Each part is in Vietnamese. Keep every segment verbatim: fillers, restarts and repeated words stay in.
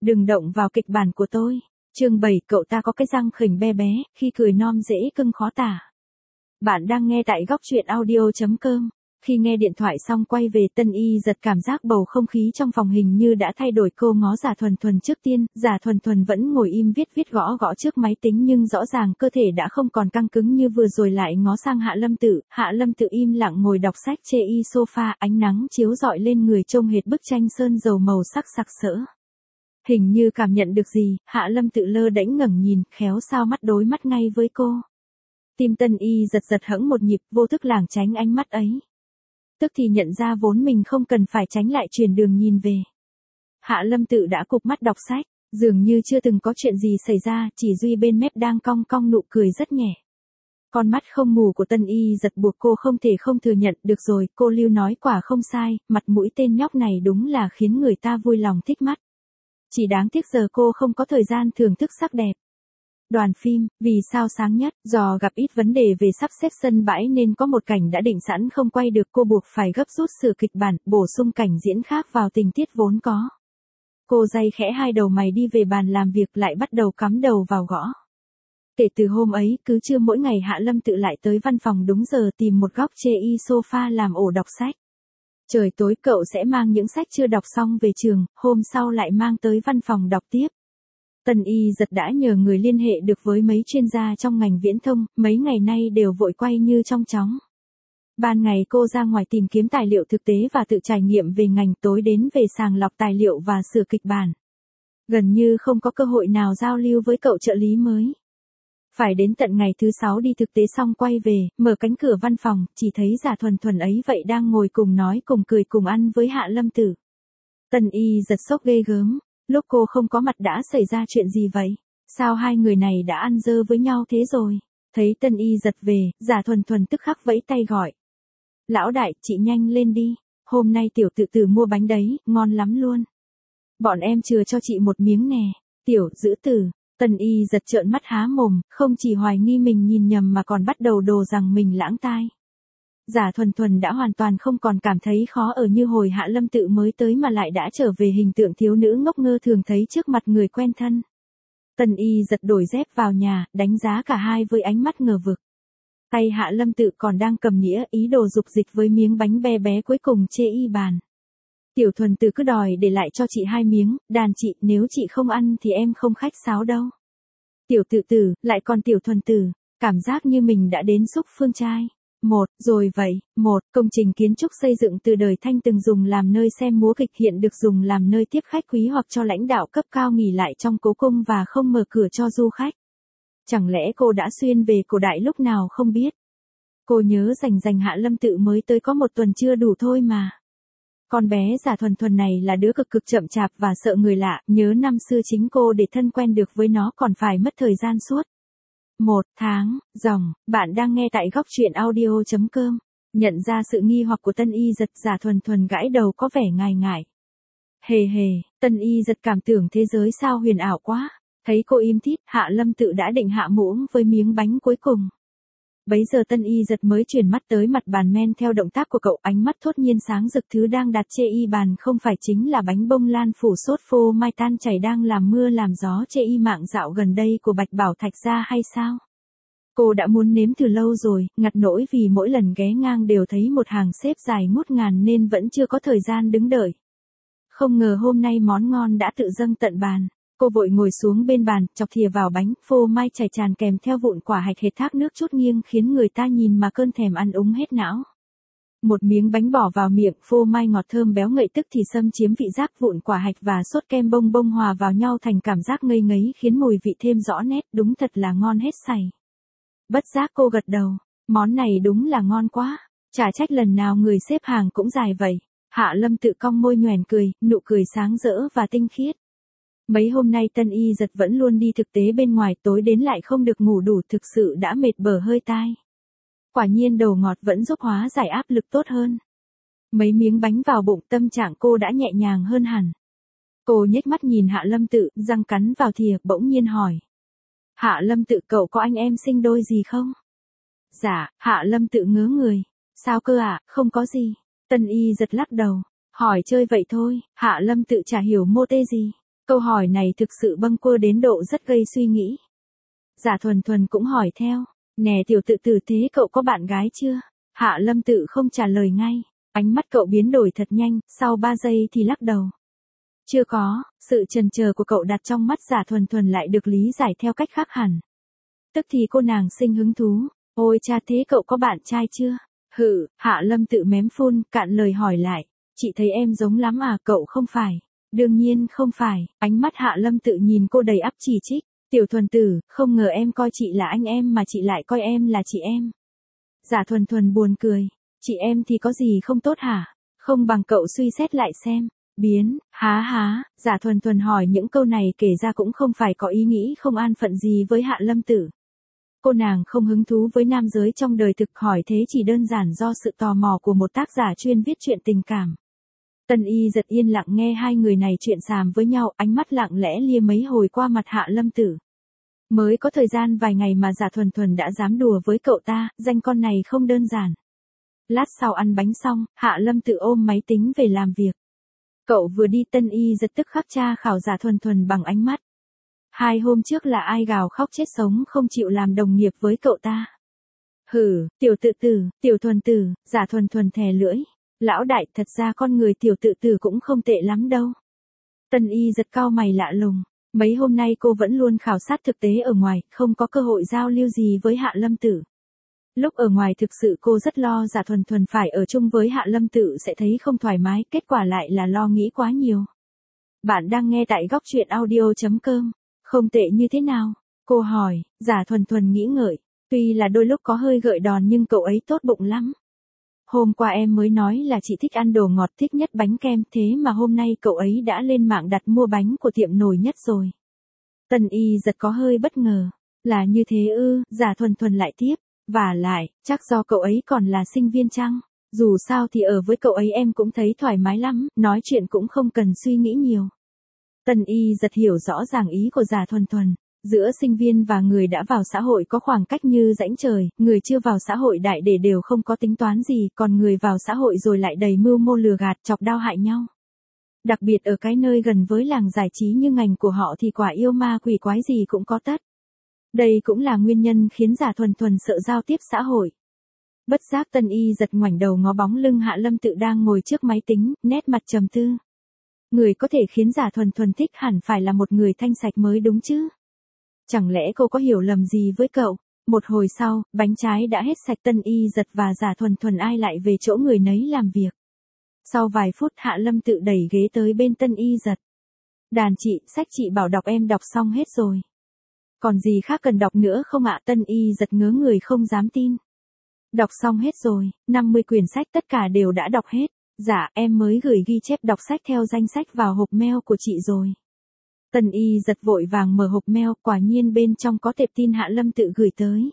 Đừng động vào kịch bản của tôi. Chương bảy, cậu ta có cái răng khỉnh be bé, khi cười non dễ cưng khó tả. Bạn đang nghe tại góc truyện audio chấm com. Khi nghe điện thoại xong quay về, Tân Y giật cảm giác bầu không khí trong phòng hình như đã thay đổi. Cô ngó Giả Thuần Thuần trước tiên, Giả Thuần Thuần vẫn ngồi im viết viết gõ gõ trước máy tính, nhưng rõ ràng cơ thể đã không còn căng cứng như vừa rồi. Lại ngó sang Hạ Lâm Tự, Hạ Lâm Tự im lặng ngồi đọc sách chê y sofa, ánh nắng chiếu rọi lên người trông hệt bức tranh sơn dầu màu sắc sặc sỡ. Hình như cảm nhận được gì, Hạ Lâm Tự lơ đễnh ngẩng nhìn, khéo sao mắt đối mắt ngay với cô. Tim Tân Y giật giật hẫng một nhịp, vô thức lảng tránh ánh mắt ấy. Tức thì nhận ra vốn mình không cần phải tránh, lại chuyển đường nhìn về. Hạ Lâm Tự đã cụp mắt đọc sách, dường như chưa từng có chuyện gì xảy ra, chỉ duy bên mép đang cong cong nụ cười rất nhẹ. Con mắt không mù của Tân Y giật buộc cô không thể không thừa nhận. Được rồi, cô Lưu nói quả không sai, mặt mũi tên nhóc này đúng là khiến người ta vui lòng thích mắt. Chỉ đáng tiếc giờ cô không có thời gian thưởng thức sắc đẹp. Đoàn phim, vì sao sáng nhất, do gặp ít vấn đề về sắp xếp sân bãi nên có một cảnh đã định sẵn không quay được, cô buộc phải gấp rút sửa kịch bản, bổ sung cảnh diễn khác vào tình tiết vốn có. Cô day khẽ hai đầu mày đi về bàn làm việc, lại bắt đầu cắm đầu vào gõ. Kể từ hôm ấy, cứ trưa mỗi ngày Hạ Lâm Tự lại tới văn phòng đúng giờ, tìm một góc chê y sofa làm ổ đọc sách. Trời tối cậu sẽ mang những sách chưa đọc xong về trường, hôm sau lại mang tới văn phòng đọc tiếp. Tân Y giật đã nhờ người liên hệ được với mấy chuyên gia trong ngành viễn thông, mấy ngày nay đều vội quay như trong chóng. Ban ngày cô ra ngoài tìm kiếm tài liệu thực tế và tự trải nghiệm về ngành, tối đến về sàng lọc tài liệu và sửa kịch bản. Gần như không có cơ hội nào giao lưu với cậu trợ lý mới. Phải đến tận ngày thứ sáu đi thực tế xong quay về, mở cánh cửa văn phòng, chỉ thấy Giả Thuần Thuần ấy vậy đang ngồi cùng nói cùng cười cùng ăn với Hạ Lâm Tự. Tân Y giật sốc ghê gớm, lúc cô không có mặt đã xảy ra chuyện gì vậy? Sao hai người này đã ăn dơ với nhau thế rồi? Thấy Tân Y giật về, Giả Thuần Thuần tức khắc vẫy tay gọi. Lão đại, chị nhanh lên đi, hôm nay tiểu tự tử mua bánh đấy, ngon lắm luôn. Bọn em chừa cho chị một miếng nè, tiểu giữ tử. Tân Y giật trợn mắt há mồm, không chỉ hoài nghi mình nhìn nhầm mà còn bắt đầu đồ rằng mình lãng tai. Giả Thuần Thuần đã hoàn toàn không còn cảm thấy khó ở như hồi Hạ Lâm Tự mới tới, mà lại đã trở về hình tượng thiếu nữ ngốc nghơ thường thấy trước mặt người quen thân. Tân Y giật đổi dép vào nhà, đánh giá cả hai với ánh mắt ngờ vực. Tay Hạ Lâm Tự còn đang cầm nĩa, ý đồ dục dịch với miếng bánh bé bé cuối cùng chê y bàn. Tiểu Thuần Tử cứ đòi để lại cho chị hai miếng, đàn chị, nếu chị không ăn thì em không khách sáo đâu. Tiểu Tự Tử, lại còn Tiểu Thuần Tử, cảm giác như mình đã đến xúc phương trai. Một, rồi vậy, một, công trình kiến trúc xây dựng từ đời Thanh từng dùng làm nơi xem múa kịch, hiện được dùng làm nơi tiếp khách quý hoặc cho lãnh đạo cấp cao nghỉ lại trong cố cung và không mở cửa cho du khách. Chẳng lẽ cô đã xuyên về cổ đại lúc nào không biết? Cô nhớ rành rành Hạ Lâm Tự mới tới có một tuần chưa đủ thôi mà. Con bé Giả Thuần Thuần này là đứa cực cực chậm chạp và sợ người lạ, nhớ năm xưa chính cô để thân quen được với nó còn phải mất thời gian suốt một tháng, dòng. Bạn đang nghe tại góc truyện audio chấm com. Nhận ra sự nghi hoặc của Tân Y giật, Giả Thuần Thuần gãi đầu có vẻ ngại ngại. Hề hề, Tân Y giật cảm tưởng thế giới sao huyền ảo quá. Thấy cô im thít, Hạ Lâm Tự đã định hạ muỗng với miếng bánh cuối cùng. Bấy giờ Tân Y giật mới chuyển mắt tới mặt bàn men theo động tác của cậu, ánh mắt thốt nhiên sáng rực. Thứ đang đặt chê y bàn không phải chính là bánh bông lan phủ sốt phô mai tan chảy đang làm mưa làm gió chê y mạng dạo gần đây của Bạch Bảo Thạch gia hay sao? Cô đã muốn nếm từ lâu rồi, ngặt nỗi vì mỗi lần ghé ngang đều thấy một hàng xếp dài ngút ngàn nên vẫn chưa có thời gian đứng đợi. Không ngờ hôm nay món ngon đã tự dâng tận bàn. Cô vội ngồi xuống bên bàn, chọc thìa vào bánh, phô mai chảy tràn kèm theo vụn quả hạch hệt thác nước chút nghiêng khiến người ta nhìn mà cơn thèm ăn úng hết não. Một miếng bánh bỏ vào miệng, phô mai ngọt thơm béo ngậy tức thì xâm chiếm vị giác, vụn quả hạch và sốt kem bông bông hòa vào nhau thành cảm giác ngây ngấy khiến mùi vị thêm rõ nét, đúng thật là ngon hết sảy. Bất giác cô gật đầu, món này đúng là ngon quá, chả trách lần nào người xếp hàng cũng dài vậy. Hạ Lâm Tự cong môi nhoẻn cười, nụ cười sáng rỡ và tinh khiết. Mấy hôm nay Tân Y giật vẫn luôn đi thực tế bên ngoài, tối đến lại không được ngủ đủ, thực sự đã mệt bở hơi tai. Quả nhiên đồ ngọt vẫn giúp hóa giải áp lực tốt hơn. Mấy miếng bánh vào bụng, tâm trạng cô đã nhẹ nhàng hơn hẳn. Cô nhếch mắt nhìn Hạ Lâm Tự, răng cắn vào thìa, bỗng nhiên hỏi. Hạ Lâm Tự, cậu có anh em sinh đôi gì không? Dạ, Hạ Lâm Tự ngớ người. Sao cơ ạ, à? Không có gì. Tân Y giật lắc đầu. Hỏi chơi vậy thôi, Hạ Lâm Tự chả hiểu mô tê gì. Câu hỏi này thực sự bâng quơ đến độ rất gây suy nghĩ. Giả Thuần Thuần cũng hỏi theo, nè tiểu tự tử thế cậu có bạn gái chưa? Hạ Lâm Tự không trả lời ngay, ánh mắt cậu biến đổi thật nhanh, sau ba giây thì lắc đầu. Chưa có, sự chần chờ của cậu đặt trong mắt Giả Thuần Thuần lại được lý giải theo cách khác hẳn. Tức thì cô nàng sinh hứng thú, ôi cha thế cậu có bạn trai chưa? Hự, Hạ Lâm Tự mém phun, cạn lời hỏi lại, chị thấy em giống lắm à, cậu không phải? Đương nhiên không phải, ánh mắt Hạ Lâm Tự nhìn cô đầy ắp chỉ trích, tiểu Thuần tử, không ngờ em coi chị là anh em mà chị lại coi em là chị em. Giả Thuần Thuần buồn cười, chị em thì có gì không tốt hả? Không bằng cậu suy xét lại xem. Biến, há há, Giả Thuần Thuần hỏi những câu này kể ra cũng không phải có ý nghĩ không an phận gì với Hạ Lâm Tử. Cô nàng không hứng thú với nam giới trong đời thực, hỏi thế chỉ đơn giản do sự tò mò của một tác giả chuyên viết truyện tình cảm. Tân Y giật yên lặng nghe hai người này chuyện xàm với nhau, ánh mắt lặng lẽ lia mấy hồi qua mặt Hạ Lâm Tử. Mới có thời gian vài ngày mà Giả Thuần Thuần đã dám đùa với cậu ta, danh con này không đơn giản. Lát sau ăn bánh xong, Hạ Lâm Tử ôm máy tính về làm việc. Cậu vừa đi Tân Y giật tức khắc tra khảo Giả Thuần Thuần bằng ánh mắt. Hai hôm trước là ai gào khóc chết sống không chịu làm đồng nghiệp với cậu ta. Hử, tiểu tự tử, tiểu Thuần tử, Giả Thuần Thuần thè lưỡi. Lão đại, thật ra con người tiểu tự tử cũng không tệ lắm đâu. Tân Y giật cau mày lạ lùng. Mấy hôm nay cô vẫn luôn khảo sát thực tế ở ngoài, không có cơ hội giao lưu gì với Hạ Lâm Tử. Lúc ở ngoài thực sự cô rất lo Giả Thuần Thuần phải ở chung với Hạ Lâm Tự sẽ thấy không thoải mái, kết quả lại là lo nghĩ quá nhiều. Bạn đang nghe tại góc truyện audio chấm com, không tệ như thế nào? Cô hỏi, Giả Thuần Thuần nghĩ ngợi, tuy là đôi lúc có hơi gợi đòn nhưng cậu ấy tốt bụng lắm. Hôm qua em mới nói là chị thích ăn đồ ngọt, thích nhất bánh kem, thế mà hôm nay cậu ấy đã lên mạng đặt mua bánh của tiệm nổi nhất rồi. Tân Y giật có hơi bất ngờ, là như thế ư? Giả Thuần Thuần lại tiếp. Và lại, chắc do cậu ấy còn là sinh viên chăng? Dù sao thì ở với cậu ấy em cũng thấy thoải mái lắm, nói chuyện cũng không cần suy nghĩ nhiều. Tân Y giật hiểu rõ ràng ý của Giả Thuần Thuần. Giữa sinh viên và người đã vào xã hội có khoảng cách như rãnh trời, người chưa vào xã hội đại để đều không có tính toán gì, còn người vào xã hội rồi lại đầy mưu mô lừa gạt, chọc đau hại nhau. Đặc biệt ở cái nơi gần với làng giải trí như ngành của họ thì quả yêu ma quỷ quái gì cũng có tất. Đây cũng là nguyên nhân khiến Giả Thuần Thuần sợ giao tiếp xã hội. Bất giác Tân Y giật ngoảnh đầu ngó bóng lưng Hạ Lâm Tự đang ngồi trước máy tính, nét mặt trầm tư. Người có thể khiến Giả Thuần Thuần thích hẳn phải là một người thanh sạch mới đúng chứ. Chẳng lẽ cô có hiểu lầm gì với cậu? Một hồi sau, bánh trái đã hết sạch, Tân Y giật và Giả Thuần Thuần ai lại về chỗ người nấy làm việc. Sau vài phút Hạ Lâm Tự đẩy ghế tới bên Tân Y giật. Đàn chị, sách chị bảo đọc em đọc xong hết rồi. Còn gì khác cần đọc nữa không ạ? Tân Y giật ngớ người không dám tin. Đọc xong hết rồi, năm mươi quyển sách tất cả đều đã đọc hết. Dạ, em mới gửi ghi chép đọc sách theo danh sách vào hộp mail của chị rồi. Tân Y giật vội vàng mở hộp mail, quả nhiên bên trong có tệp tin Hạ Lâm Tự gửi tới.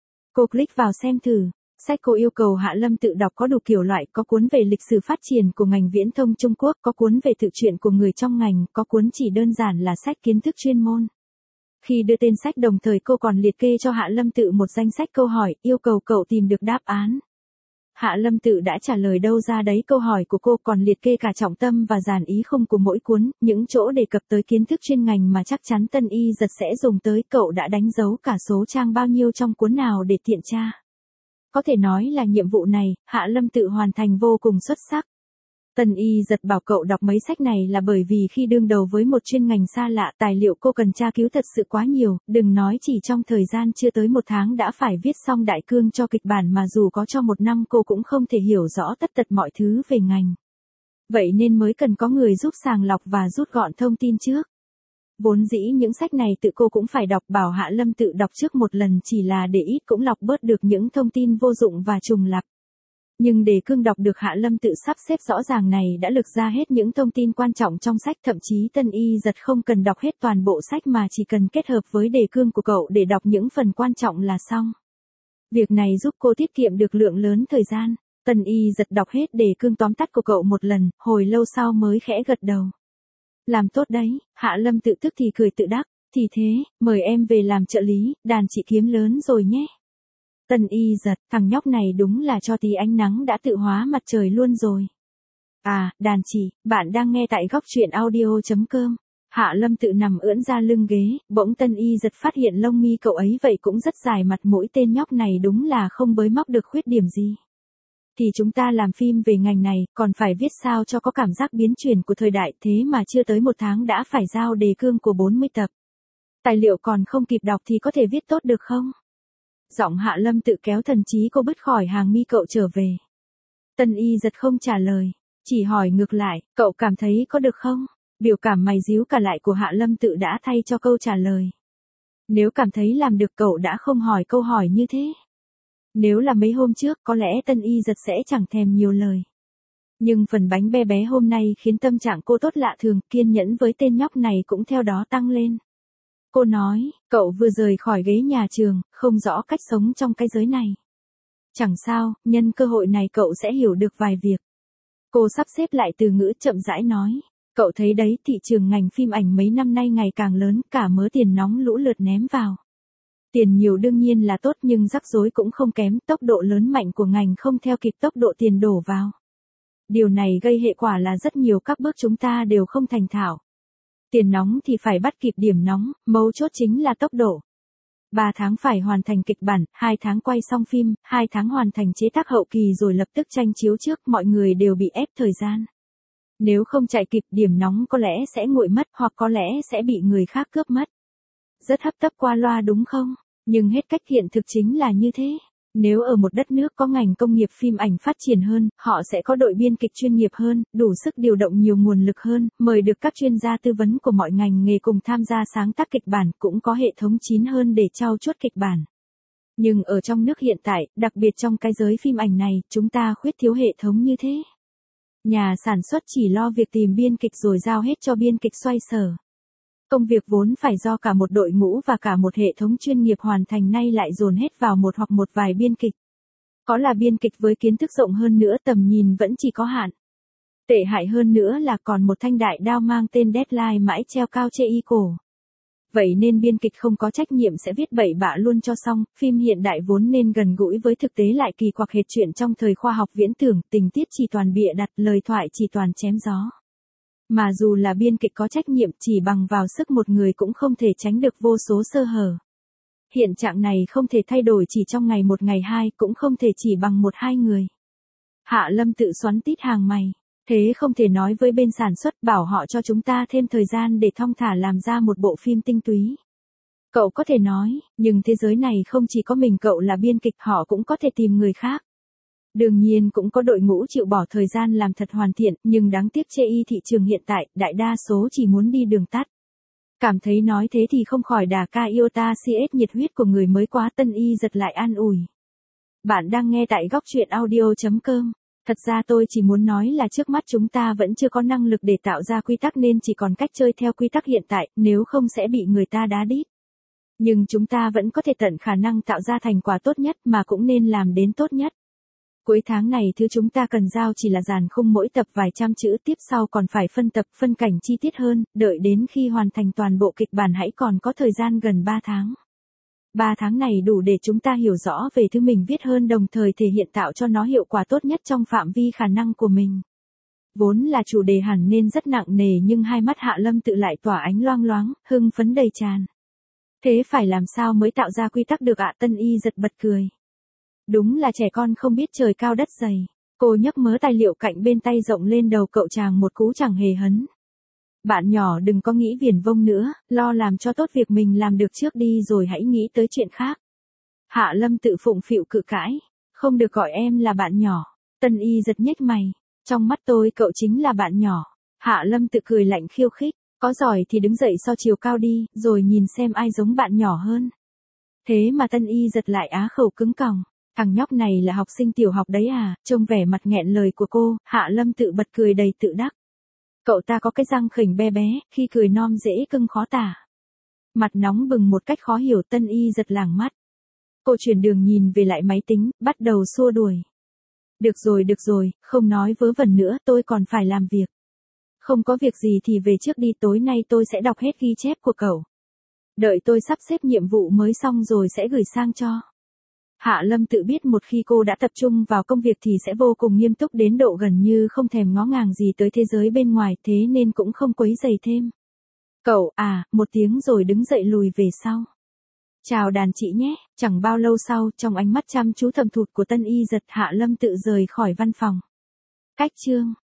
Cô click vào xem thử. Sách cô yêu cầu Hạ Lâm Tự đọc có đủ kiểu loại, có cuốn về lịch sử phát triển của ngành viễn thông Trung Quốc, có cuốn về tự truyện của người trong ngành, có cuốn chỉ đơn giản là sách kiến thức chuyên môn. Khi đưa tên sách đồng thời cô còn liệt kê cho Hạ Lâm Tự một danh sách câu hỏi, yêu cầu cậu tìm được đáp án. Hạ Lâm Tự đã trả lời đâu ra đấy câu hỏi của cô, còn liệt kê cả trọng tâm và dàn ý khung của mỗi cuốn, những chỗ đề cập tới kiến thức chuyên ngành mà chắc chắn Tân Y giật sẽ dùng tới, cậu đã đánh dấu cả số trang bao nhiêu trong cuốn nào để tiện tra. Có thể nói là nhiệm vụ này, Hạ Lâm Tự hoàn thành vô cùng xuất sắc. Tân Y giật bảo cậu đọc mấy sách này là bởi vì khi đương đầu với một chuyên ngành xa lạ, tài liệu cô cần tra cứu thật sự quá nhiều, đừng nói chỉ trong thời gian chưa tới một tháng đã phải viết xong đại cương cho kịch bản, mà dù có cho một năm cô cũng không thể hiểu rõ tất tật mọi thứ về ngành. Vậy nên mới cần có người giúp sàng lọc và rút gọn thông tin trước. Vốn dĩ những sách này tự cô cũng phải đọc, bảo Hạ Lâm Tự đọc trước một lần chỉ là để ít cũng lọc bớt được những thông tin vô dụng và trùng lặp. Nhưng đề cương đọc được Hạ Lâm Tự sắp xếp rõ ràng này đã lược ra hết những thông tin quan trọng trong sách, thậm chí Tân Y giật không cần đọc hết toàn bộ sách mà chỉ cần kết hợp với đề cương của cậu để đọc những phần quan trọng là xong. Việc này giúp cô tiết kiệm được lượng lớn thời gian. Tân Y giật đọc hết đề cương tóm tắt của cậu một lần, hồi lâu sau mới khẽ gật đầu. Làm tốt đấy, Hạ Lâm Tự tức thì cười tự đắc, thì thế, mời em về làm trợ lý, đàn chị kiếm lớn rồi nhé. Tân Y giật, thằng nhóc này đúng là cho tí ánh nắng đã tự hóa mặt trời luôn rồi. À, đàn chị, bạn đang nghe tại góc truyện audio chấm com. Hạ Lâm Tự nằm ưỡn ra lưng ghế, bỗng Tân Y giật phát hiện lông mi cậu ấy vậy cũng rất dài, mặt mũi tên nhóc này đúng là không bới móc được khuyết điểm gì. Thì chúng ta làm phim về ngành này, còn phải viết sao cho có cảm giác biến chuyển của thời đại, thế mà chưa tới một tháng đã phải giao đề cương của bốn mươi tập. Tài liệu còn không kịp đọc thì có thể viết tốt được không? Giọng Hạ Lâm Tự kéo thần trí cô bứt khỏi hàng mi cậu trở về. Tân Y giật không trả lời, chỉ hỏi ngược lại, cậu cảm thấy có được không? Biểu cảm mày díu cả lại của Hạ Lâm Tự đã thay cho câu trả lời. Nếu cảm thấy làm được cậu đã không hỏi câu hỏi như thế. Nếu là mấy hôm trước có lẽ Tân Y giật sẽ chẳng thèm nhiều lời. Nhưng phần bánh be bé hôm nay khiến tâm trạng cô tốt lạ thường, kiên nhẫn với tên nhóc này cũng theo đó tăng lên. Cô nói, cậu vừa rời khỏi ghế nhà trường, không rõ cách sống trong cái giới này. Chẳng sao, nhân cơ hội này cậu sẽ hiểu được vài việc. Cô sắp xếp lại từ ngữ chậm rãi nói. Cậu thấy đấy, thị trường ngành phim ảnh mấy năm nay ngày càng lớn, cả mớ tiền nóng lũ lượt ném vào. Tiền nhiều đương nhiên là tốt nhưng rắc rối cũng không kém, tốc độ lớn mạnh của ngành không theo kịp tốc độ tiền đổ vào. Điều này gây hệ quả là rất nhiều các bước chúng ta đều không thành thạo. Tiền nóng thì phải bắt kịp điểm nóng, mấu chốt chính là tốc độ. ba tháng phải hoàn thành kịch bản, hai tháng quay xong phim, hai tháng hoàn thành chế tác hậu kỳ rồi lập tức tranh chiếu trước, mọi người đều bị ép thời gian. Nếu không chạy kịp điểm nóng có lẽ sẽ nguội mất hoặc có lẽ sẽ bị người khác cướp mất. Rất hấp tấp qua loa đúng không? Nhưng hết cách hiện thực chính là như thế. Nếu ở một đất nước có ngành công nghiệp phim ảnh phát triển hơn, họ sẽ có đội biên kịch chuyên nghiệp hơn, đủ sức điều động nhiều nguồn lực hơn, mời được các chuyên gia tư vấn của mọi ngành nghề cùng tham gia sáng tác kịch bản, cũng có hệ thống chín hơn để trau chuốt kịch bản. Nhưng ở trong nước hiện tại, đặc biệt trong cái giới phim ảnh này, chúng ta khuyết thiếu hệ thống như thế. Nhà sản xuất chỉ lo việc tìm biên kịch rồi giao hết cho biên kịch xoay sở. Công việc vốn phải do cả một đội ngũ và cả một hệ thống chuyên nghiệp hoàn thành nay lại dồn hết vào một hoặc một vài biên kịch. Có là biên kịch với kiến thức rộng hơn nữa tầm nhìn vẫn chỉ có hạn. Tệ hại hơn nữa là còn một thanh đại đao mang tên deadline mãi treo cao chê y cổ. Vậy nên biên kịch không có trách nhiệm sẽ viết bậy bạ luôn cho xong, phim hiện đại vốn nên gần gũi với thực tế lại kỳ quặc hệt chuyện trong thời khoa học viễn tưởng, tình tiết chỉ toàn bịa đặt, lời thoại chỉ toàn chém gió. Mà dù là biên kịch có trách nhiệm chỉ bằng vào sức một người cũng không thể tránh được vô số sơ hở. Hiện trạng này không thể thay đổi chỉ trong ngày một ngày hai, cũng không thể chỉ bằng một hai người. Hạ Lâm Tự xoắn tít hàng mày. Thế không thể nói với bên sản xuất bảo họ cho chúng ta thêm thời gian để thong thả làm ra một bộ phim tinh túy. Cậu có thể nói, nhưng thế giới này không chỉ có mình cậu là biên kịch, họ cũng có thể tìm người khác. Đương nhiên cũng có đội ngũ chịu bỏ thời gian làm thật hoàn thiện, nhưng đáng tiếc chê y thị trường hiện tại, đại đa số chỉ muốn đi đường tắt. Cảm thấy nói thế thì không khỏi đà ca iota cs nhiệt huyết của người mới quá. Tân Y giật lại an ủi. Bạn đang nghe tại góc truyện audio chấm com. Thật ra tôi chỉ muốn nói là trước mắt chúng ta vẫn chưa có năng lực để tạo ra quy tắc nên chỉ còn cách chơi theo quy tắc hiện tại, nếu không sẽ bị người ta đá đít. Nhưng chúng ta vẫn có thể tận khả năng tạo ra thành quả tốt nhất mà cũng nên làm đến tốt nhất. Cuối tháng này thứ chúng ta cần giao chỉ là dàn khung mỗi tập vài trăm chữ, tiếp sau còn phải phân tập, phân cảnh chi tiết hơn, đợi đến khi hoàn thành toàn bộ kịch bản hãy còn có thời gian gần ba tháng. ba tháng này đủ để chúng ta hiểu rõ về thứ mình viết hơn đồng thời thể hiện tạo cho nó hiệu quả tốt nhất trong phạm vi khả năng của mình. Vốn là chủ đề hẳn nên rất nặng nề nhưng hai mắt Hạ Lâm Tự lại tỏa ánh loang loáng, hưng phấn đầy tràn. Thế phải làm sao mới tạo ra quy tắc được ạ? Tân Y giật bật cười. Đúng là trẻ con không biết trời cao đất dày. Cô nhấc mớ tài liệu cạnh bên tay rộng lên đầu cậu chàng một cú chẳng hề hấn. Bạn nhỏ đừng có nghĩ viển vông nữa, lo làm cho tốt việc mình làm được trước đi rồi hãy nghĩ tới chuyện khác. Hạ Lâm Tự phụng phịu cự cãi. Không được gọi em là bạn nhỏ. Tân Y giật nhếch mày. Trong mắt tôi cậu chính là bạn nhỏ. Hạ Lâm Tự cười lạnh khiêu khích. Có giỏi thì đứng dậy so chiều cao đi, rồi nhìn xem ai giống bạn nhỏ hơn. Thế mà Tân Y giật lại á khẩu cứng còng. Thằng nhóc này là học sinh tiểu học đấy à? Trông vẻ mặt nghẹn lời của cô, Hạ Lâm Tự bật cười đầy tự đắc. Cậu ta có cái răng khểnh be bé, khi cười non dễ cưng khó tả. Mặt nóng bừng một cách khó hiểu. Tân Y giật lảng mắt. Cô chuyển đường nhìn về lại máy tính, bắt đầu xua đuổi. Được rồi được rồi, không nói vớ vẩn nữa, tôi còn phải làm việc. Không có việc gì thì về trước đi, tối nay tôi sẽ đọc hết ghi chép của cậu. Đợi tôi sắp xếp nhiệm vụ mới xong rồi sẽ gửi sang cho. Hạ Lâm Tự biết một khi cô đã tập trung vào công việc thì sẽ vô cùng nghiêm túc đến độ gần như không thèm ngó ngàng gì tới thế giới bên ngoài, thế nên cũng không quấy rầy thêm. Cậu, à, một tiếng rồi đứng dậy lùi về sau. Chào đàn chị nhé, chẳng bao lâu sau, trong ánh mắt chăm chú thầm thụt của Tân Y Giật, Hạ Lâm tự rời khỏi văn phòng. Cách chương